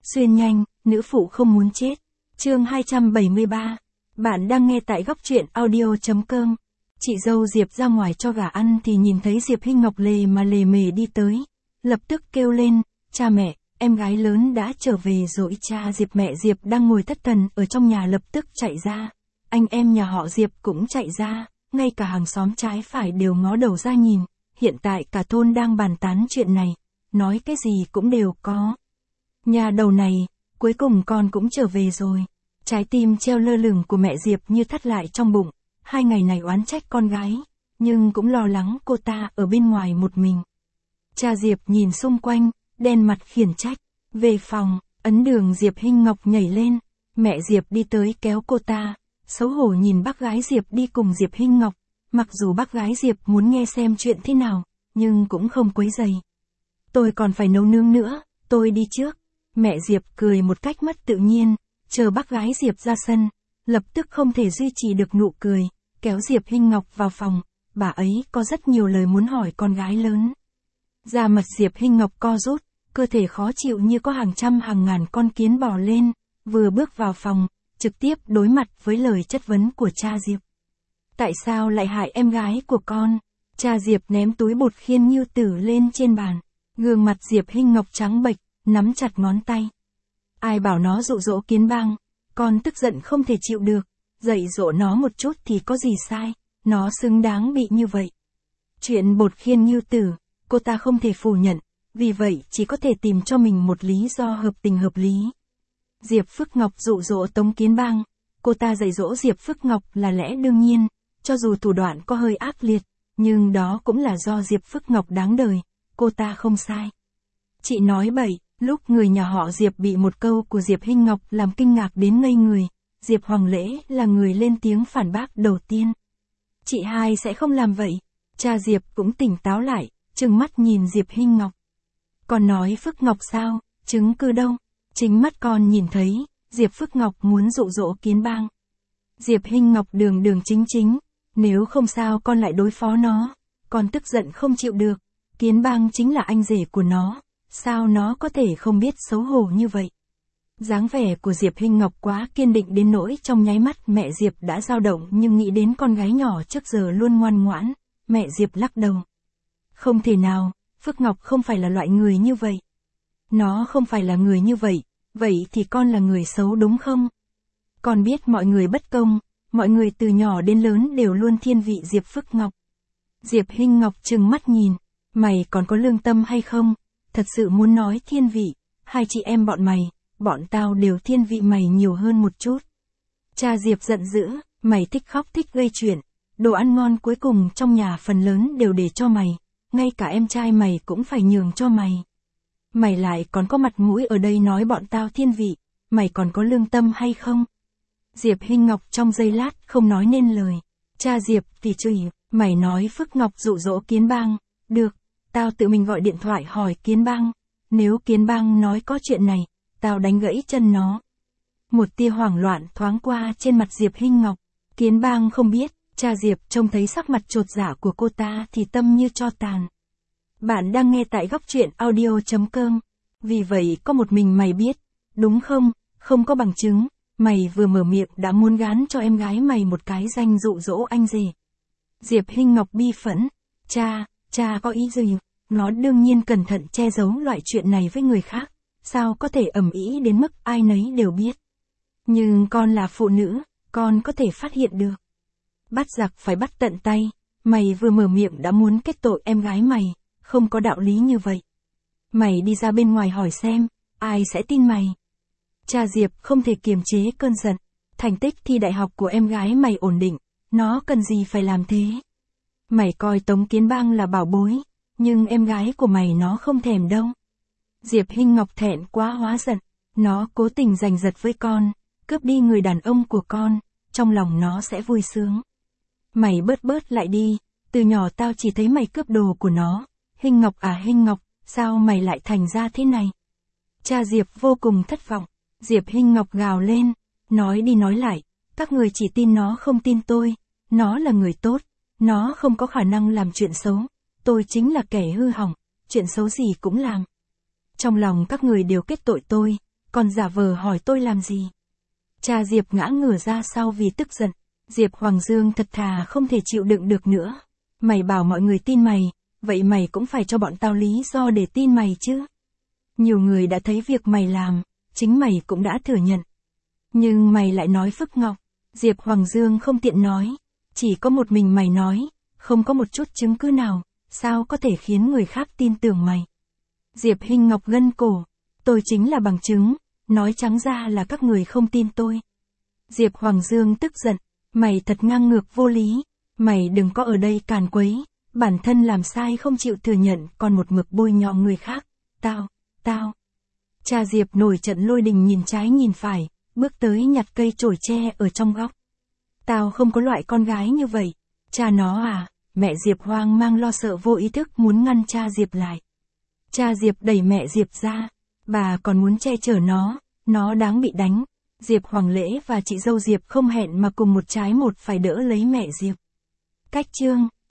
Xuyên nhanh, nữ phụ không muốn chết. Chương 273. Bạn đang nghe tại góc truyện audio.com. Chị dâu Diệp ra ngoài cho gà ăn thì nhìn thấy Diệp Hinh Ngọc lề mà lề mề đi tới. Lập tức kêu lên, cha mẹ, em gái lớn đã trở về rồi. Cha Diệp mẹ Diệp đang ngồi thất thần ở trong nhà lập tức chạy ra. Anh em nhà họ Diệp cũng chạy ra, ngay cả hàng xóm trái phải đều ngó đầu ra nhìn. Hiện tại cả thôn đang bàn tán chuyện này, nói cái gì cũng đều có. Nhà đầu này, cuối cùng con cũng trở về rồi. Trái tim treo lơ lửng của mẹ Diệp như thắt lại trong bụng. 2 ngày này oán trách con gái, nhưng cũng lo lắng cô ta ở bên ngoài một mình. Cha Diệp nhìn xung quanh, đen mặt khiển trách. Về phòng, ấn đường Diệp Hinh Ngọc nhảy lên. Mẹ Diệp đi tới kéo cô ta, xấu hổ nhìn bác gái Diệp đi cùng Diệp Hinh Ngọc. Mặc dù bác gái Diệp muốn nghe xem chuyện thế nào, nhưng cũng không quấy rầy. Tôi còn phải nấu nướng nữa, tôi đi trước. Mẹ Diệp cười một cách mất tự nhiên, chờ bác gái Diệp ra sân, lập tức không thể duy trì được nụ cười, kéo Diệp Hinh Ngọc vào phòng, bà ấy có rất nhiều lời muốn hỏi con gái lớn. Da mặt Diệp Hinh Ngọc co rút, cơ thể khó chịu như có hàng trăm hàng ngàn con kiến bò lên, vừa bước vào phòng, trực tiếp đối mặt với lời chất vấn của cha Diệp. Tại sao lại hại em gái của con? Cha Diệp ném túi bột khiên Như Tử lên trên bàn, gương mặt Diệp Hinh Ngọc trắng bệch, nắm chặt ngón tay. Ai bảo nó dụ dỗ Kiến Bang, con tức giận không thể chịu được, dạy dỗ nó một chút thì có gì sai, nó xứng đáng bị như vậy. Chuyện bột khiên Như Tử, cô ta không thể phủ nhận, vì vậy chỉ có thể tìm cho mình một lý do hợp tình hợp lý. Diệp Phước Ngọc dụ dỗ Tống Kiến Bang, cô ta dạy dỗ Diệp Phước Ngọc là lẽ đương nhiên, cho dù thủ đoạn có hơi ác liệt, nhưng đó cũng là do Diệp Phước Ngọc đáng đời, cô ta không sai. Chị nói bậy. Lúc người nhà họ Diệp bị một câu của Diệp Hinh Ngọc làm kinh ngạc đến ngây người, Diệp Hoàng Lễ là người lên tiếng phản bác đầu tiên. Chị hai sẽ không làm vậy. Cha Diệp cũng tỉnh táo lại, trừng mắt nhìn Diệp Hinh Ngọc. Con nói Phước Ngọc sao, chứng cứ đâu? Chính mắt con nhìn thấy, Diệp Phước Ngọc muốn dụ dỗ Kiến Bang. Diệp Hinh Ngọc đường đường chính chính, nếu không sao con lại đối phó nó, con tức giận không chịu được, Kiến Bang chính là anh rể của nó. Sao nó có thể không biết xấu hổ như vậy? Dáng vẻ của Diệp Hinh Ngọc quá kiên định đến nỗi trong nháy mắt mẹ Diệp đã dao động, nhưng nghĩ đến con gái nhỏ trước giờ luôn ngoan ngoãn, mẹ Diệp lắc đầu. Không thể nào, Phước Ngọc không phải là loại người như vậy. Nó không phải là người như vậy, vậy thì con là người xấu đúng không? Con biết mọi người bất công, mọi người từ nhỏ đến lớn đều luôn thiên vị Diệp Phước Ngọc. Diệp Hinh Ngọc trừng mắt nhìn, mày còn có lương tâm hay không? Thật sự muốn nói thiên vị, hai chị em bọn tao đều thiên vị mày nhiều hơn một chút. Cha Diệp giận dữ, mày thích khóc thích gây chuyện, đồ ăn ngon cuối cùng trong nhà phần lớn đều để cho mày, ngay cả em trai mày cũng phải nhường cho mày. Mày lại còn có mặt mũi ở đây nói bọn tao thiên vị, mày còn có lương tâm hay không? Diệp Hinh Ngọc trong giây lát không nói nên lời. Cha Diệp thì chửi, mày nói Phước Ngọc dụ dỗ Kiến Bang, được. Tao tự mình gọi điện thoại hỏi Kiến Bang, nếu Kiến Bang nói có chuyện này, tao đánh gãy chân nó. Một tia hoảng loạn thoáng qua trên mặt Diệp Hinh Ngọc, Kiến Bang không biết, cha Diệp trông thấy sắc mặt chột dạ của cô ta thì tâm như tro tàn. Bạn đang nghe tại góc truyện audio.com, vì vậy có một mình mày biết, đúng không, không có bằng chứng, mày vừa mở miệng đã muốn gán cho em gái mày một cái danh dụ dỗ anh rể. Diệp Hinh Ngọc bi phẫn, cha có ý gì? Nó đương nhiên cẩn thận che giấu loại chuyện này với người khác, sao có thể ầm ĩ đến mức ai nấy đều biết. Nhưng con là phụ nữ, con có thể phát hiện được. Bắt giặc phải bắt tận tay, mày vừa mở miệng đã muốn kết tội em gái mày, không có đạo lý như vậy. Mày đi ra bên ngoài hỏi xem, ai sẽ tin mày. Cha Diệp không thể kiềm chế cơn giận, thành tích thi đại học của em gái mày ổn định, nó cần gì phải làm thế. Mày coi Tống Kiến Bang là bảo bối, nhưng em gái của mày nó không thèm đâu. Diệp Hinh Ngọc thẹn quá hóa giận, nó cố tình giành giật với con, cướp đi người đàn ông của con, trong lòng nó sẽ vui sướng. Mày bớt lại đi, từ nhỏ tao chỉ thấy mày cướp đồ của nó. Hinh Ngọc à Hinh Ngọc, sao mày lại thành ra thế này? Cha Diệp vô cùng thất vọng, Diệp Hinh Ngọc gào lên, nói đi nói lại, các người chỉ tin nó không tin tôi, nó là người tốt, nó không có khả năng làm chuyện xấu. Tôi chính là kẻ hư hỏng, chuyện xấu gì cũng làm. Trong lòng các người đều kết tội còn giả vờ hỏi tôi làm gì. Cha Diệp ngã ngửa ra sau vì tức giận. Diệp Hoàng Dương thật thà không thể chịu đựng được nữa. Mày bảo mọi người tin mày, vậy mày cũng phải cho bọn tao lý do để tin mày chứ. Nhiều người đã thấy việc mày làm, chính mày cũng đã thừa nhận. Nhưng mày lại nói Phước Ngọc. Diệp Hoàng Dương không tiện nói. Chỉ có một mình mày nói, không có một chút chứng cứ nào, sao có thể khiến người khác tin tưởng mày. Diệp Hinh Ngọc gân cổ. Tôi chính là bằng chứng, nói trắng ra là các người không tin tôi. Diệp Hoàng Dương tức giận. Mày thật ngang ngược vô lý. Mày đừng có ở đây càn quấy. Bản thân làm sai không chịu thừa nhận còn một mực bôi nhọ người khác. Tao. Cha Diệp nổi trận lôi đình nhìn trái nhìn phải, bước tới nhặt cây chổi tre ở trong góc. Tao không có loại con gái như vậy. Cha nó à, mẹ Diệp hoang mang lo sợ vô ý thức muốn ngăn cha Diệp lại. Cha Diệp đẩy mẹ Diệp ra. Bà còn muốn che chở nó đáng bị đánh. Diệp Hoàng Lễ và chị dâu Diệp không hẹn mà cùng một trái một phải đỡ lấy mẹ Diệp. Cách chương